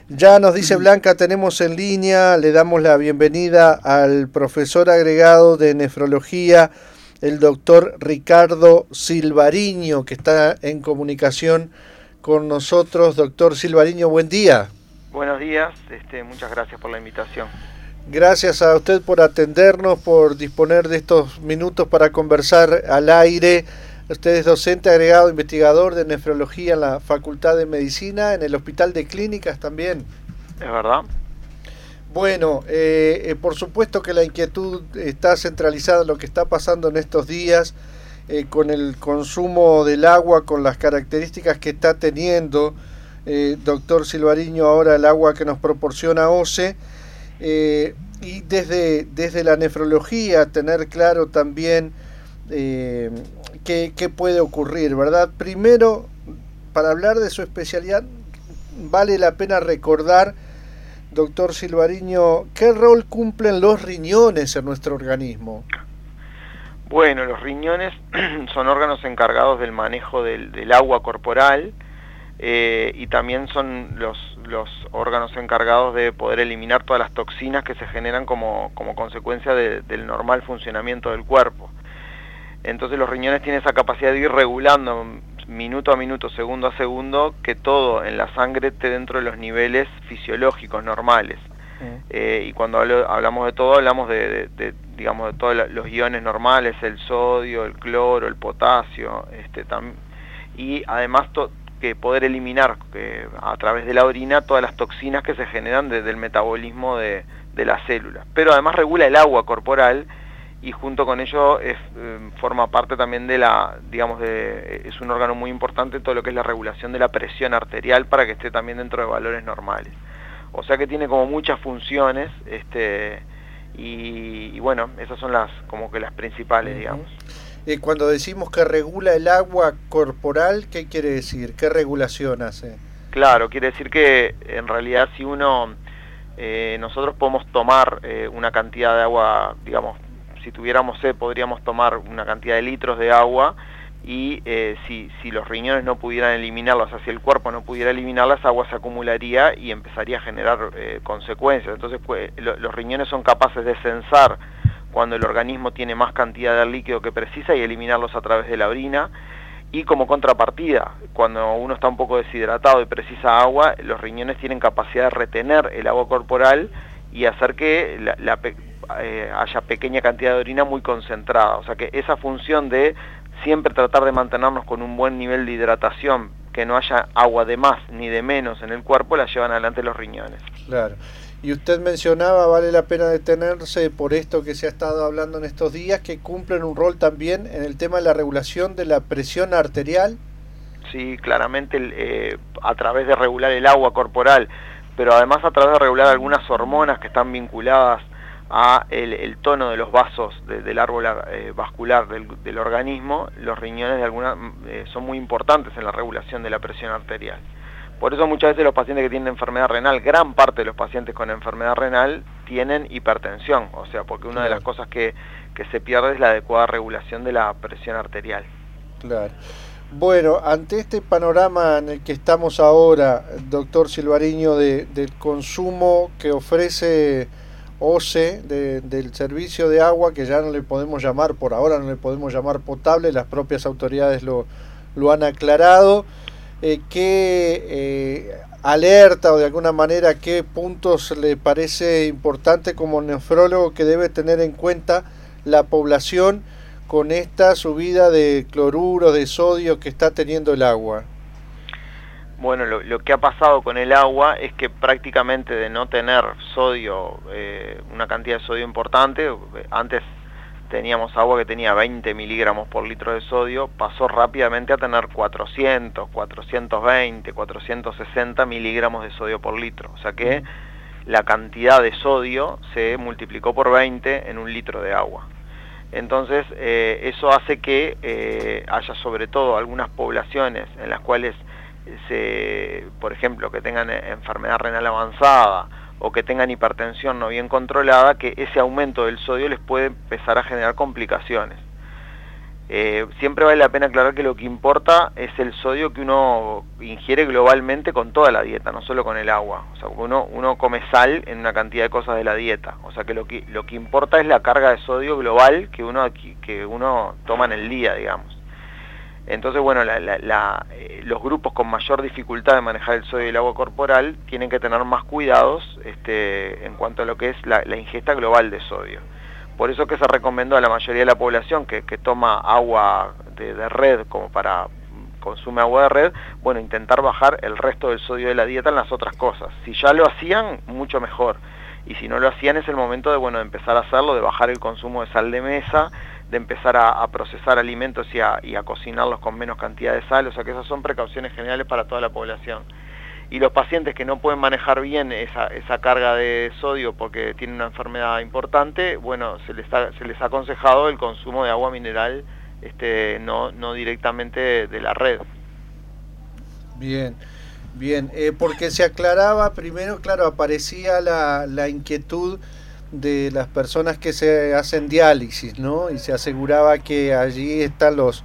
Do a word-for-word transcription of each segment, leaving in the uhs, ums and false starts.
Ya nos dice Blanca, tenemos en línea, le damos la bienvenida al profesor agregado de nefrología, el doctor Ricardo Silvariño, que está en comunicación con nosotros. Doctor Silvariño, buen día. Buenos días, este, muchas gracias por la invitación. Gracias a usted por atendernos, por disponer de estos minutos para conversar al aire. Usted es docente agregado investigador de nefrología en la Facultad de Medicina, en el Hospital de Clínicas también. ¿Es verdad? Bueno, eh, eh, por supuesto que la inquietud está centralizada en lo que está pasando en estos días eh, con el consumo del agua, con las características que está teniendo, eh, doctor Silvariño, ahora el agua que nos proporciona O C E. Eh, y desde, desde la nefrología tener claro también eh, qué, qué puede ocurrir, ¿verdad? Primero, para hablar de su especialidad, vale la pena recordar, doctor Silvariño, ¿qué rol cumplen los riñones en nuestro organismo? Bueno, los riñones son órganos encargados del manejo del, del agua corporal eh, y también son los, los órganos encargados de poder eliminar todas las toxinas que se generan como, como consecuencia de, del normal funcionamiento del cuerpo. Entonces los riñones tienen esa capacidad de ir regulando minuto a minuto, segundo a segundo, que todo en la sangre esté dentro de los niveles fisiológicos normales. Mm. Eh, y cuando hablo, hablamos de todo, hablamos de, de, de, digamos, de todos los iones normales, el sodio, el cloro, el potasio, este, tam, y además to, que poder eliminar que, a través de la orina todas las toxinas que se generan desde el metabolismo de, de las células. Pero además regula el agua corporal, y junto con ello es, eh, forma parte también de la, digamos, de, es un órgano muy importante en todo lo que es la regulación de la presión arterial para que esté también dentro de valores normales. O sea que tiene como muchas funciones, este, y, y bueno, esas son las, como que las principales, uh-huh. digamos. Eh, cuando decimos que regula el agua corporal, ¿qué quiere decir? ¿Qué regulación hace? Claro, quiere decir que en realidad si uno, eh, nosotros podemos tomar eh, una cantidad de agua, digamos, si tuviéramos sed podríamos tomar una cantidad de litros de agua y eh, si, si los riñones no pudieran eliminarlas, o sea, si el cuerpo no pudiera eliminarlas, esa agua se acumularía y empezaría a generar eh, consecuencias. Entonces pues, lo, los riñones son capaces de censar cuando el organismo tiene más cantidad de líquido que precisa y eliminarlos a través de la orina. Y como contrapartida, cuando uno está un poco deshidratado y precisa agua, los riñones tienen capacidad de retener el agua corporal y hacer que la, la Eh, haya pequeña cantidad de orina muy concentrada. O sea que esa función de siempre tratar de mantenernos con un buen nivel de hidratación, que no haya agua de más ni de menos en el cuerpo, la llevan adelante los riñones. Claro. Y usted mencionaba, vale la pena detenerse por esto que se ha estado hablando en estos días, que cumplen un rol también en el tema de la regulación de la presión arterial. Sí, claramente eh, a través de regular el agua corporal, pero además a través de regular algunas hormonas que están vinculadas a el, el tono de los vasos de, del árbol eh, vascular del, del organismo. Los riñones de alguna, eh, son muy importantes en la regulación de la presión arterial. Por eso muchas veces los pacientes que tienen enfermedad renal, gran parte de los pacientes con enfermedad renal tienen hipertensión, o sea, porque una claro. de las cosas que, que se pierde es la adecuada regulación de la presión arterial. Claro. Bueno, ante este panorama en el que estamos ahora, doctor Silvariño, de, del consumo que ofrece O C E, de, del servicio de agua, que ya no le podemos llamar, por ahora no le podemos llamar potable, las propias autoridades lo, lo han aclarado, eh, ¿qué eh, alerta o de alguna manera qué puntos le parece importante como nefrólogo que debe tener en cuenta la población con esta subida de cloruro, de sodio que está teniendo el agua? Bueno, lo, lo que ha pasado con el agua es que prácticamente de no tener sodio, eh, una cantidad de sodio importante, antes teníamos agua que tenía veinte miligramos por litro de sodio, pasó rápidamente a tener cuatrocientos, cuatrocientos veinte, cuatrocientos sesenta miligramos de sodio por litro. O sea que la cantidad de sodio se multiplicó por veinte en un litro de agua. Entonces eh, eso hace que eh, haya sobre todo algunas poblaciones en las cuales Se, por ejemplo, que tengan enfermedad renal avanzada o que tengan hipertensión no bien controlada, que ese aumento del sodio les puede empezar a generar complicaciones. Eh, siempre vale la pena aclarar que lo que importa es el sodio que uno ingiere globalmente con toda la dieta, no solo con el agua. O sea, uno, uno come sal en una cantidad de cosas de la dieta. O sea, que lo que, lo que importa es la carga de sodio global que uno, que uno toma en el día, digamos. Entonces, bueno, la, la, la, eh, los grupos con mayor dificultad de manejar el sodio y el agua corporal tienen que tener más cuidados este, en cuanto a lo que es la, la ingesta global de sodio. Por eso que se recomendó a la mayoría de la población que, que toma agua de, de red como para consume agua de red, bueno, intentar bajar el resto del sodio de la dieta en las otras cosas. Si ya lo hacían, mucho mejor. Y si no lo hacían, es el momento de, bueno, de empezar a hacerlo, de bajar el consumo de sal de mesa, de empezar a, a procesar alimentos y a, y a cocinarlos con menos cantidad de sal. O sea que esas son precauciones generales para toda la población. Y los pacientes que no pueden manejar bien esa, esa carga de sodio porque tienen una enfermedad importante, bueno, se les ha, se les ha aconsejado el consumo de agua mineral, este, no, no directamente de la red. Bien, bien, eh, porque se aclaraba primero, claro, aparecía la, la inquietud de las personas que se hacen diálisis, ¿no? Y se aseguraba que allí están los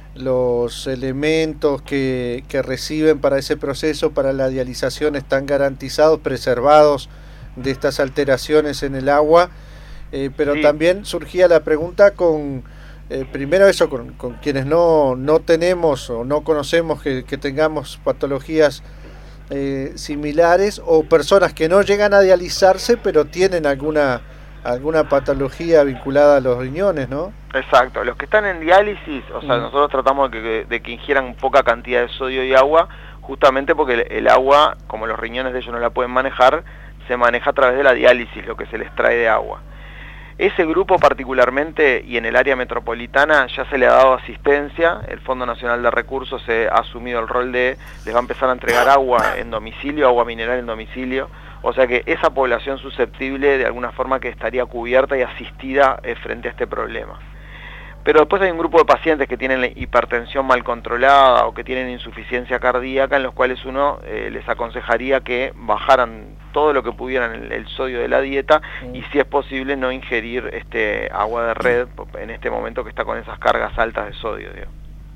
los elementos que, que reciben para ese proceso, para la dialización, están garantizados, preservados de estas alteraciones en el agua, eh, pero sí. También surgía la pregunta con, eh, primero eso, con, con quienes no, no tenemos o no conocemos que, que tengamos patologías eh, similares, o personas que no llegan a dializarse, pero tienen alguna alguna patología vinculada a los riñones, ¿no? Exacto, los que están en diálisis, o sea, mm. nosotros tratamos de que, de que ingieran poca cantidad de sodio y agua, justamente porque el, el agua, como los riñones de ellos no la pueden manejar, se maneja a través de la diálisis, lo que se les trae de agua. Ese grupo particularmente, y en el área metropolitana, ya se le ha dado asistencia, el Fondo Nacional de Recursos se ha asumido el rol de, les va a empezar a entregar agua en domicilio, agua mineral en domicilio. O sea que esa población susceptible de alguna forma que estaría cubierta y asistida eh, frente a este problema. Pero después hay un grupo de pacientes que tienen hipertensión mal controlada o que tienen insuficiencia cardíaca, en los cuales uno eh, les aconsejaría que bajaran todo lo que pudieran el, el sodio de la dieta y, si es posible, no ingerir este agua de red en este momento que está con esas cargas altas de sodio, digamos.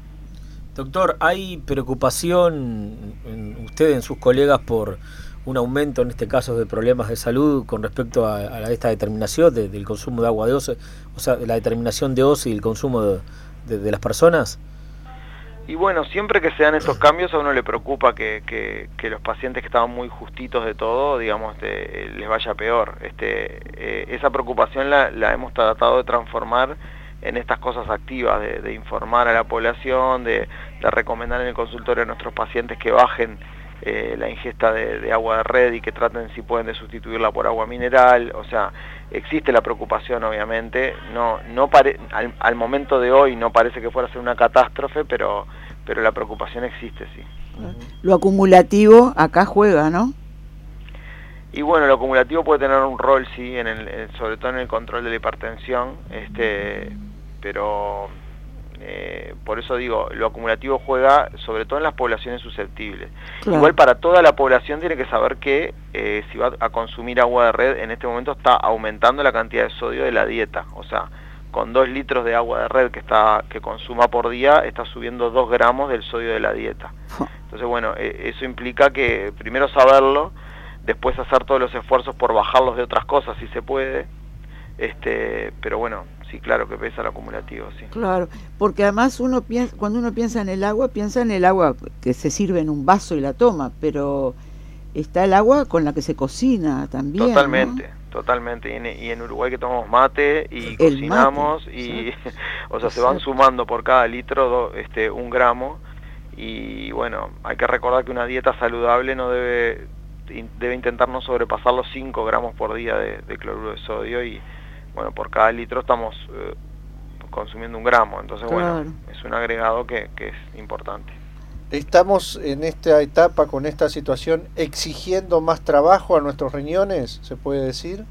Doctor, ¿hay preocupación en usted, en sus colegas, por un aumento, en este caso, de problemas de salud con respecto a, a esta determinación de, del consumo de agua de O C E, o sea, la determinación de O C E y el consumo de, de, de las personas? Y bueno, siempre que se dan estos cambios a uno le preocupa que, que, que los pacientes que estaban muy justitos de todo, digamos, de, les vaya peor. Este, eh, esa preocupación la, la hemos tratado de transformar en estas cosas activas, de, de informar a la población, de, de recomendar en el consultorio a nuestros pacientes que bajen Eh, la ingesta de, de agua de red y que traten si pueden de sustituirla por agua mineral. O sea, existe la preocupación, obviamente, no, no pare, al, al momento de hoy no parece que fuera a ser una catástrofe, pero, pero la preocupación existe, sí. Lo acumulativo acá juega, ¿no? Y bueno, lo acumulativo puede tener un rol, sí, en el, en, sobre todo en el control de la hipertensión, este, pero Eh, por eso digo, lo acumulativo juega sobre todo en las poblaciones susceptibles. Claro. Igual para toda la población tiene que saber que eh, si va a consumir agua de red, en este momento está aumentando la cantidad de sodio de la dieta. O sea, con dos litros de agua de red que está que consuma por día, está subiendo dos gramos del sodio de la dieta. Entonces, bueno, eh, eso implica que primero saberlo, después hacer todos los esfuerzos por bajarlos de otras cosas si se puede. Este, pero bueno, sí, claro que pesa el acumulativo, sí. Claro, porque además uno piensa, cuando uno piensa en el agua, piensa en el agua que se sirve en un vaso y la toma, pero está el agua con la que se cocina también. Totalmente, ¿no? Totalmente. Y en, y en Uruguay que tomamos mate y el cocinamos mate, y, ¿sí? O sea, Exacto. Se van sumando por cada litro do, este, un gramo. Y bueno, hay que recordar que una dieta saludable no debe, debe intentar no sobrepasar los cinco gramos por día de, de cloruro de sodio y bueno, por cada litro estamos eh, consumiendo un gramo, entonces claro. Bueno, es un agregado que, que es importante. ¿Estamos en esta etapa, con esta situación, exigiendo más trabajo a nuestros riñones, se puede decir?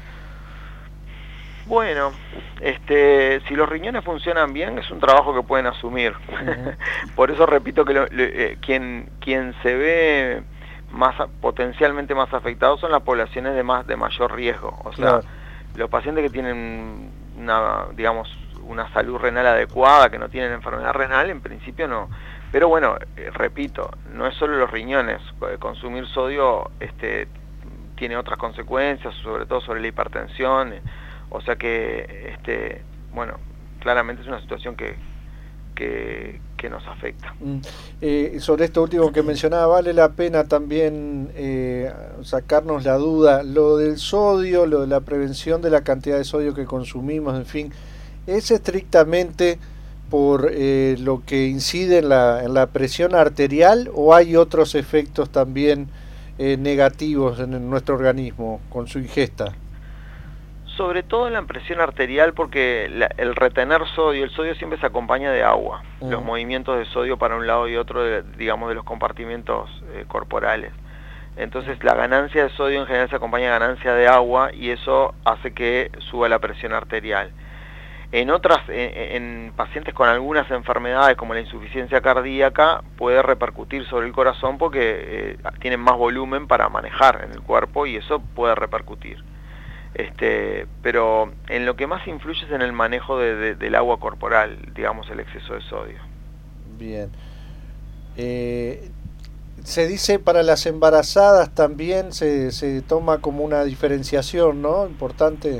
Bueno, este, si los riñones funcionan bien, es un trabajo que pueden asumir. Uh-huh. Por eso repito que lo, eh, quien, quien se ve más potencialmente más afectado son las poblaciones de más de mayor riesgo, o sea, claro. Los pacientes que tienen una, digamos, una salud renal adecuada, que no tienen enfermedad renal, en principio no. Pero bueno, eh, repito, no es solo los riñones, consumir sodio este, tiene otras consecuencias, sobre todo sobre la hipertensión, o sea que, este, bueno, claramente es una situación que, que, que nos afecta. Mm. Eh, sobre esto último que mencionaba, vale la pena también eh, sacarnos la duda, lo del sodio, lo de la prevención de la cantidad de sodio que consumimos, en fin, ¿es estrictamente por eh, lo que incide en la, en la presión arterial o hay otros efectos también eh, negativos en nuestro organismo con su ingesta? Sobre todo en la presión arterial, porque la, el retener sodio, el sodio siempre se acompaña de agua, uh-huh. los movimientos de sodio para un lado y otro, de, digamos, de los compartimentos eh, corporales. Entonces la ganancia de sodio en general se acompaña de ganancia de agua y eso hace que suba la presión arterial. En otras, en, en pacientes con algunas enfermedades como la insuficiencia cardíaca, puede repercutir sobre el corazón porque eh, tienen más volumen para manejar en el cuerpo y eso puede repercutir. Este, pero en lo que más influye es en el manejo de, de, del agua corporal, digamos, el exceso de sodio. Bien. Eh, se dice para las embarazadas también se, se toma como una diferenciación, ¿no? Importante.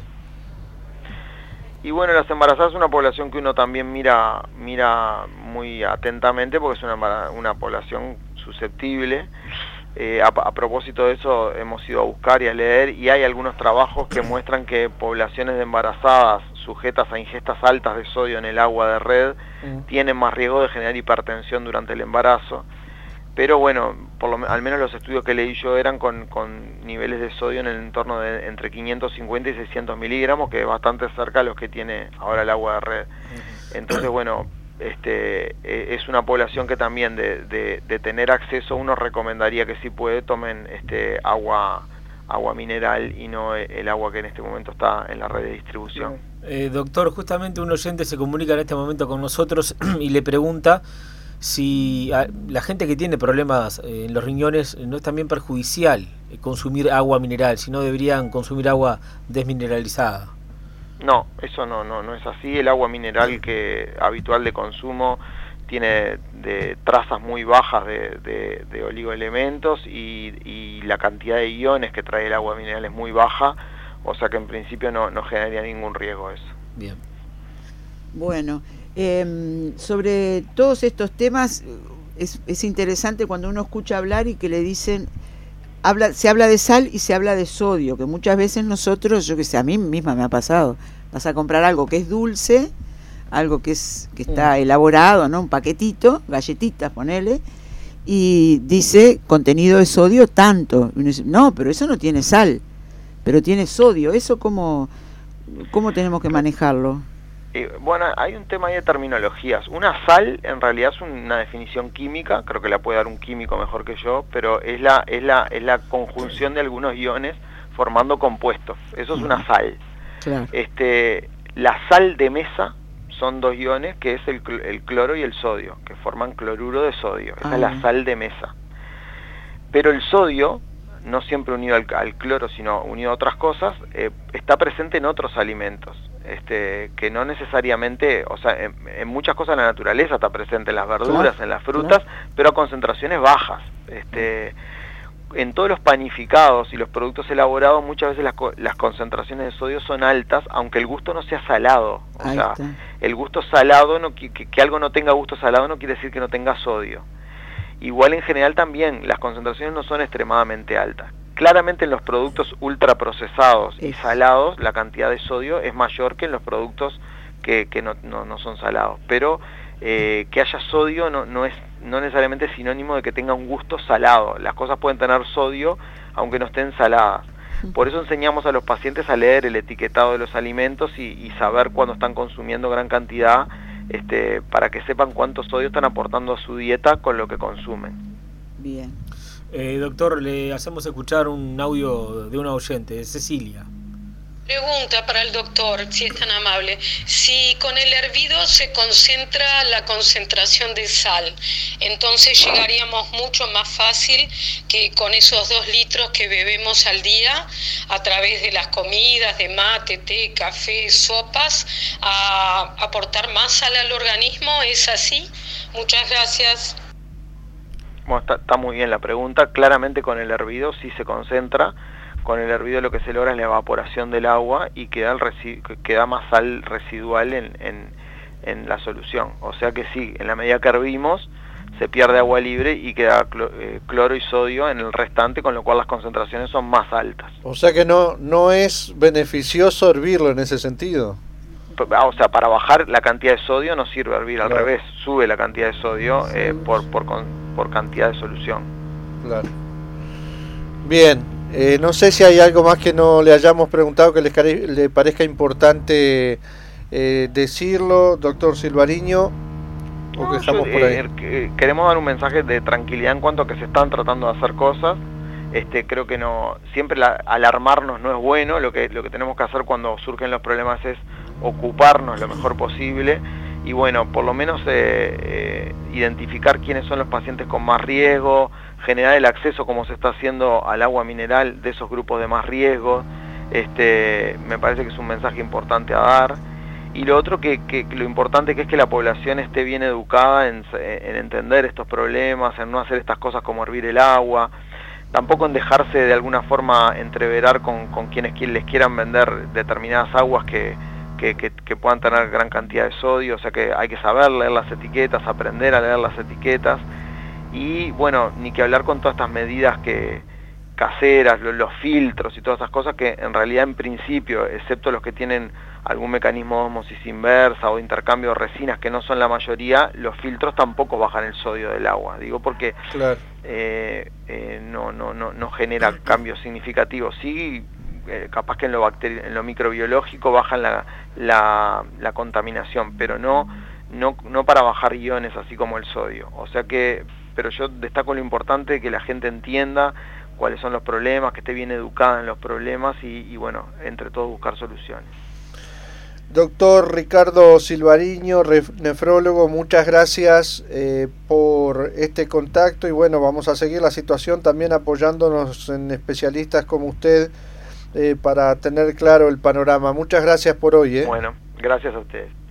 Y bueno, las embarazadas es una población que uno también mira mira muy atentamente porque es una, una población susceptible. Eh, a, a propósito de eso hemos ido a buscar y a leer y hay algunos trabajos que muestran que poblaciones de embarazadas sujetas a ingestas altas de sodio en el agua de red mm. tienen más riesgo de generar hipertensión durante el embarazo. Pero bueno, por lo, al menos los estudios que leí yo eran con, con niveles de sodio en el entorno de entre quinientos cincuenta y seiscientos miligramos, que es bastante cerca a los que tiene ahora el agua de red. Entonces, bueno, este es una población que también de, de, de tener acceso, uno recomendaría que si puede tomen este agua agua mineral y no el agua que en este momento está en la red de distribución. Eh, doctor, justamente un oyente se comunica en este momento con nosotros y le pregunta si a la gente que tiene problemas eh, en los riñones no es también perjudicial eh, consumir agua mineral, si no deberían consumir agua desmineralizada. No, eso no, no, no es así. El agua mineral que habitual de consumo tiene de trazas muy bajas de, de, de oligoelementos y, y la cantidad de iones que trae el agua mineral es muy baja, o sea que en principio no, no generaría ningún riesgo eso. Bien. Bueno, eh, sobre todos estos temas es, es interesante cuando uno escucha hablar y que le dicen, habla, se habla de sal y se habla de sodio, que muchas veces nosotros, yo que sé, a mí misma me ha pasado, vas a comprar algo que es dulce, algo que es que está mm. elaborado, ¿no? Un paquetito, galletitas, ponele, y dice contenido de sodio tanto. Y uno dice, no, pero eso no tiene sal, pero tiene sodio. ¿Eso cómo, cómo tenemos que manejarlo? Eh, bueno, hay un tema ahí de terminologías. Una sal en realidad es una definición química, creo que la puede dar un químico mejor que yo, pero es la es la es la conjunción de algunos iones formando compuestos. Eso es una sal. Claro. Este, la sal de mesa son dos iones, que es el, el cloro y el sodio, que forman cloruro de sodio. Esa ah. es la sal de mesa. Pero el sodio, no siempre unido al, al cloro, sino unido a otras cosas, eh, está presente en otros alimentos. Este, que no necesariamente, o sea, en, en muchas cosas de la naturaleza está presente, en las verduras, claro, en las frutas, claro, pero a concentraciones bajas. Este, en todos los panificados y los productos elaborados muchas veces las, las concentraciones de sodio son altas, aunque el gusto no sea salado. O Ahí sea, está. el gusto salado, no, que, que algo no tenga gusto salado no quiere decir que no tenga sodio. Igual en general también, las concentraciones no son extremadamente altas. Claramente en los productos ultraprocesados y salados la cantidad de sodio es mayor que en los productos que, que no, no, no son salados, pero eh, que haya sodio no, no es no necesariamente sinónimo de que tenga un gusto salado. Las cosas pueden tener sodio aunque no estén saladas. Por eso enseñamos a los pacientes a leer el etiquetado de los alimentos y, y saber cuando están consumiendo gran cantidad, este, para que sepan cuánto sodio están aportando a su dieta con lo que consumen. Bien. Eh, doctor, le hacemos escuchar un audio de una oyente, de Cecilia. Pregunta para el doctor, si es tan amable. Si con el hervido se concentra la concentración de sal, entonces llegaríamos mucho más fácil que con esos dos litros que bebemos al día a través de las comidas, de mate, té, café, sopas, a aportar más sal al organismo. ¿Es así? Muchas gracias. Bueno, está, está muy bien la pregunta. Claramente con el hervido sí se concentra. Con el hervido lo que se logra es la evaporación del agua y queda, el resi queda más sal residual en, en, en la solución. O sea que sí, en la medida que hervimos se pierde agua libre y queda clo eh, cloro y sodio en el restante, con lo cual las concentraciones son más altas. O sea que no, no es beneficioso hervirlo en ese sentido. O sea, para bajar la cantidad de sodio no sirve hervir, al claro. revés, sube la cantidad de sodio eh, por, por, con, por cantidad de solución. Claro. Bien. Eh, no sé si hay algo más que no le hayamos preguntado que les le parezca importante eh, decirlo, doctor Silvariño, o no, que estamos yo, por ahí. Eh, queremos dar un mensaje de tranquilidad en cuanto a que se están tratando de hacer cosas. Este, creo que no, siempre la, alarmarnos no es bueno. Lo que, lo que tenemos que hacer cuando surgen los problemas es ocuparnos lo mejor posible y bueno, por lo menos eh, eh, identificar quiénes son los pacientes con más riesgo, generar el acceso como se está haciendo al agua mineral de esos grupos de más riesgo. Este, me parece que es un mensaje importante a dar. Y lo otro que, que, que lo importante que es que la población esté bien educada en, en entender estos problemas, en no hacer estas cosas como hervir el agua, tampoco en dejarse de alguna forma entreverar con, con quienes les quieran vender determinadas aguas que, que, que, que puedan tener gran cantidad de sodio. O sea que hay que saber leer las etiquetas, aprender a leer las etiquetas. Y bueno, ni que hablar con todas estas medidas que caseras, los, los filtros y todas esas cosas que en realidad en principio, excepto los que tienen algún mecanismo de ósmosis inversa o de intercambio de resinas, que no son la mayoría, los filtros tampoco bajan el sodio del agua. Digo porque claro. eh, eh, no, no, no, no genera cambios significativos. Sí, eh, capaz que en lo, bacteri en lo microbiológico bajan la, la, la contaminación, pero no, no, no para bajar iones así como el sodio. O sea que, pero yo destaco lo importante de que la gente entienda cuáles son los problemas, que esté bien educada en los problemas y, y bueno, entre todos buscar soluciones. Doctor Ricardo Silvariño, nefrólogo, muchas gracias eh, por este contacto y bueno, vamos a seguir la situación también apoyándonos en especialistas como usted eh, para tener claro el panorama. Muchas gracias por hoy. ¿eh? Bueno, gracias a ustedes.